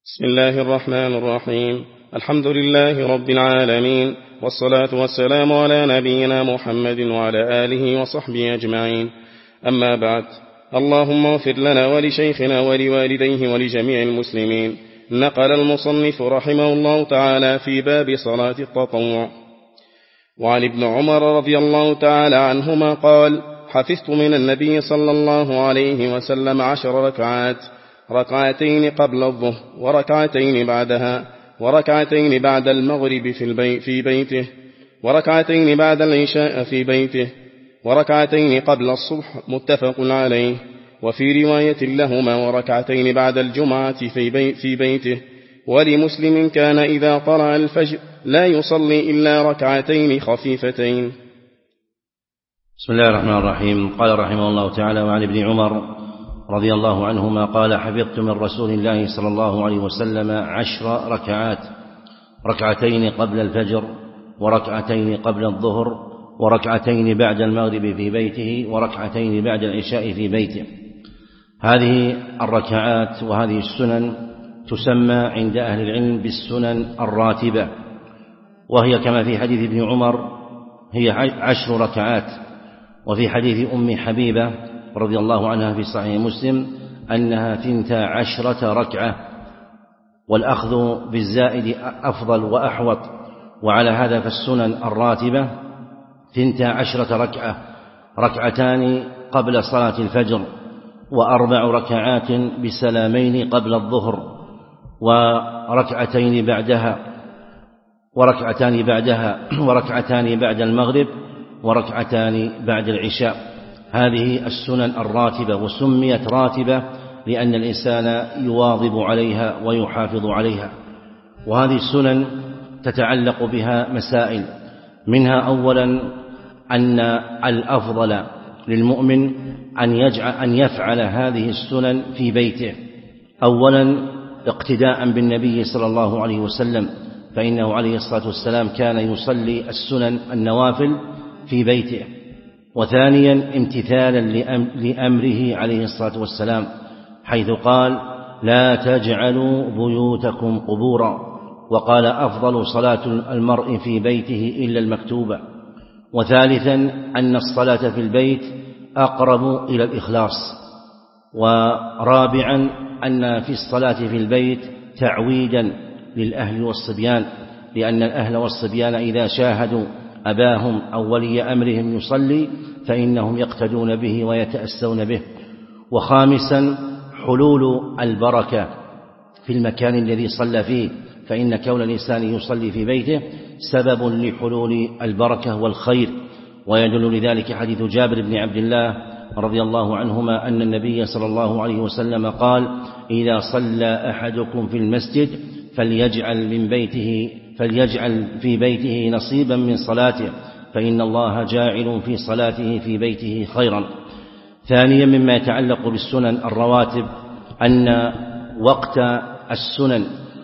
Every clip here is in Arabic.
بسم الله الرحمن الرحيم. الحمد لله رب العالمين، والصلاة والسلام على نبينا محمد وعلى آله وصحبه أجمعين. أما بعد، اللهم اغفر لنا ولشيخنا ولوالديه ولجميع المسلمين. نقل المصنف رحمه الله تعالى في باب صلاة التطوع. وعن ابن عمر رضي الله تعالى عنهما قال: حفظت من النبي صلى الله عليه وسلم 10 ركعات، ركعتين قبل الظهر وركعتين بعدها، وركعتين بعد المغرب في بيته، وركعتين بعد العشاء في بيته، وركعتين قبل الصبح، متفق عليه. وفي رواية لهما: وركعتين بعد الجمعة في بيته. ولمسلم: كان إذا طلع الفجر لا يصلي إلا ركعتين خفيفتين. بسم الله الرحمن الرحيم. قال رحمه الله تعالى: وعن ابن عمر رضي الله عنهما قال: حفظت من رسول الله صلى الله عليه وسلم 10 ركعات، ركعتين قبل الفجر، وركعتين قبل الظهر، وركعتين بعد المغرب في بيته، وركعتين بعد العشاء في بيته. هذه الركعات وهذه السنن تسمى عند أهل العلم بالسنن الراتبة، وهي كما في حديث ابن عمر هي 10 ركعات. وفي حديث أم حبيبة رضي الله عنها في صحيح مسلم أنها 12 ركعة، والأخذ بالزائد أفضل وأحوط. وعلى هذا فالسنن الراتبة 12 ركعة، ركعتان قبل صلاة الفجر، و4 ركعات بسلامين قبل الظهر، وركعتين بعدها، وركعتان بعد المغرب، وركعتان بعد العشاء. هذه السنن الراتبة، وسميت راتبة لأن الإنسان يواظب عليها ويحافظ عليها. وهذه السنن تتعلق بها مسائل، منها أولا أن الأفضل للمؤمن أن يفعل هذه السنن في بيته، أولا اقتداء بالنبي صلى الله عليه وسلم، فإنه عليه الصلاة والسلام كان يصلي السنن النوافل في بيته. وثانيا امتثالا لأمره عليه الصلاة والسلام، حيث قال: لا تجعلوا بيوتكم قبورا، وقال: أفضل صلاة المرء في بيته إلا المكتوبة. وثالثا أن الصلاة في البيت أقرب إلى الإخلاص. ورابعا أن في الصلاة في البيت تعويدا للأهل والصبيان، لأن الأهل والصبيان إذا شاهدوا أباهم أو ولي أمرهم يصلي فإنهم يقتدون به ويتأسون به. وخامسا حلول البركة في المكان الذي صلى فيه، فإن كون الإنسان يصلي في بيته سبب لحلول البركة والخير. ويدل لذلك حديث جابر بن عبد الله رضي الله عنهما أن النبي صلى الله عليه وسلم قال: إذا صلى أحدكم في المسجد فليجعل في بيته نصيبا من صلاته، فإن الله جاعل في صلاته في بيته خيرا. ثانيا مما يتعلق بالسنن الرواتب أن وقت السنن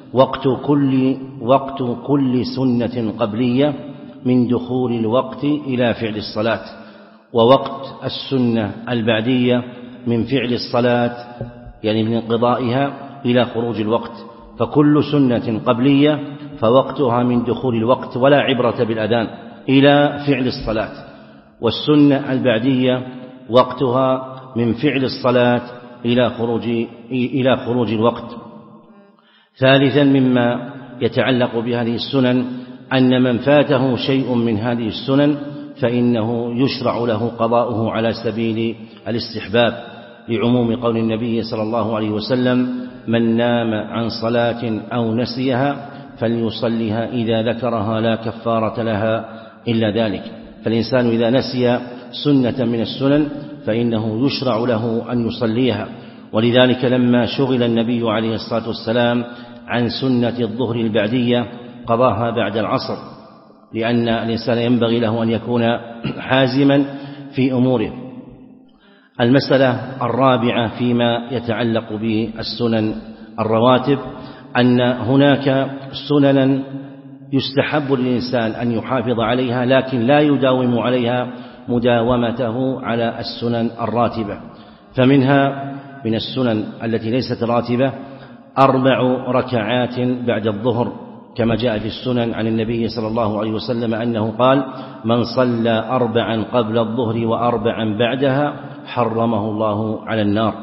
وقت كل سنة قبلية من دخول الوقت إلى فعل الصلاة، ووقت السنة البعدية من فعل الصلاة يعني من انقضائها إلى خروج الوقت. فكل سنة قبلية فوقتها من دخول الوقت ولا عبرة بالأذان إلى فعل الصلاة، والسنة البعدية وقتها من فعل الصلاة إلى خروج الوقت. ثالثا مما يتعلق بهذه السنن أن من فاته شيء من هذه السنن فإنه يشرع له قضاؤه على سبيل الاستحباب، لعموم قول النبي صلى الله عليه وسلم: من نام عن صلاة أو نسيها فليصلها إذا ذكرها لا كفارة لها إلا ذلك. فالإنسان إذا نسي سنة من السنن فإنه يشرع له أن يصليها. ولذلك لما شغل النبي عليه الصلاة والسلام عن سنة الظهر البعدية قضاها بعد العصر، لأن الإنسان ينبغي له أن يكون حازما في أموره. المسألة الرابعة فيما يتعلق بالسنن الرواتب أن هناك سننا يستحب للإنسان أن يحافظ عليها، لكن لا يداوم عليها مداومته على السنن الراتبة. فمنها من السنن التي ليست راتبة 4 ركعات بعد الظهر، كما جاء في السنن عن النبي صلى الله عليه وسلم أنه قال: من صلى 4 قبل الظهر و4 بعدها حرمه الله على النار.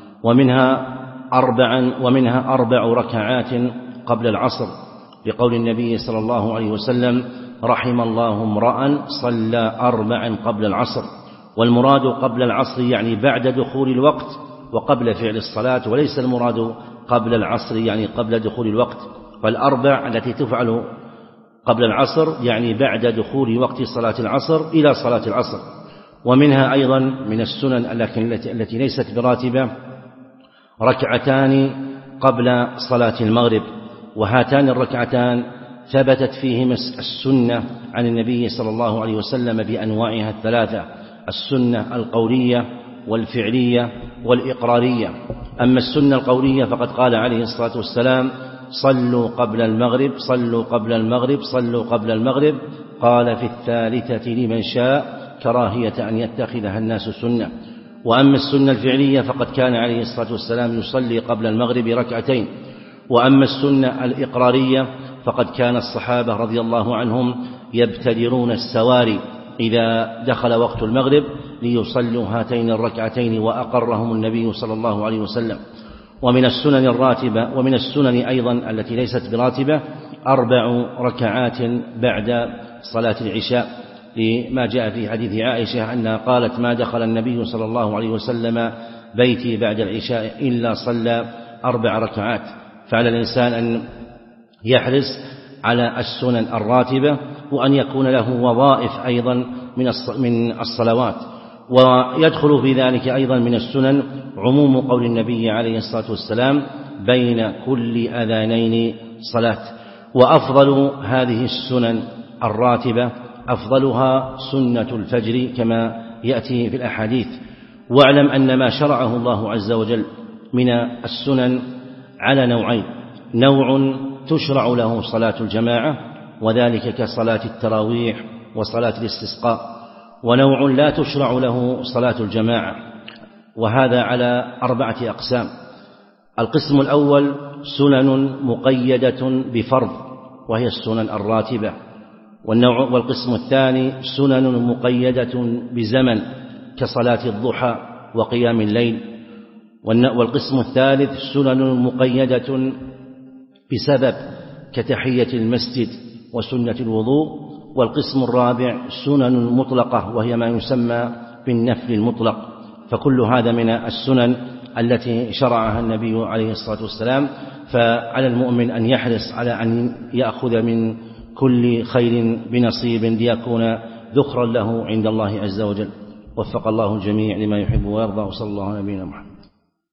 ومنها 4 ركعات قبل العصر، لقول النبي صلى الله عليه وسلم: رحم الله امرأ صلى 4 قبل العصر. والمراد قبل العصر يعني بعد دخول الوقت وقبل فعل الصلاة، وليس المراد قبل العصر يعني قبل دخول الوقت. فال4 التي تفعل قبل العصر يعني بعد دخول وقت صلاة العصر إلى صلاة العصر. ومنها أيضا من السنن التي ليست براتبة 2 ركعتان قبل صلاة المغرب، وهاتان الركعتان ثبتت فيهما السنة عن النبي صلى الله عليه وسلم بأنواعها 3: السنة القولية والفعلية والإقرارية. أما السنة القولية فقد قال عليه الصلاة والسلام: صلوا قبل المغرب، صلوا قبل المغرب، صلوا قبل المغرب. قال في الثالثة لمن شاء كراهية أن يتخذها الناس سنة. وأما السنة الفعلية فقد كان عليه الصلاة والسلام يصلي قبل المغرب 2 ركعتين. وأما السنة الإقرارية فقد كان الصحابة رضي الله عنهم يبتدرون السواري إذا دخل وقت المغرب ليصلوا هاتين 2 ركعتين، وأقرهم النبي صلى الله عليه وسلم. ومن السنن الراتبة ومن السنن أيضا التي ليست براتبة 4 ركعات بعد صلاة العشاء، لما جاء في حديث عائشة أنها قالت: ما دخل النبي صلى الله عليه وسلم بيتي بعد العشاء إلا صلى 4 ركعات. فعلى الإنسان أن يحرص على السنن الراتبة، وأن يكون له وظائف أيضا من الصلوات. ويدخل في ذلك أيضا من السنن عموم قول النبي عليه الصلاة والسلام: بين كل أذانين صلاة. وأفضل هذه السنن الراتبة أفضلها سنة الفجر كما يأتي في الأحاديث. واعلم أن ما شرعه الله عز وجل من السنن على نوعين: نوع تشرع له صلاة الجماعة وذلك كصلاة التراويح وصلاة الاستسقاء، ونوع لا تشرع له صلاة الجماعة، وهذا على 4 أقسام. القسم الأول سنن مقيدة بفرض وهي السنن الراتبة، والقسم الثاني سنن مقيدة بزمن كصلاة الضحى وقيام الليل، والقسم الثالث سنن مقيدة بسبب كتحية المسجد وسنة الوضوء، والقسم الرابع سنن مطلقة وهي ما يسمى بالنفل المطلق. فكل هذا من السنن التي شرعها النبي عليه الصلاة والسلام. فعلى المؤمن أن يحرص على أن يأخذ من كل خير بنصيب ليكون ذخرا له عند الله عز وجل. وفق الله الجميع لما يحب ويرضى، وصلى الله على نبينا محمد.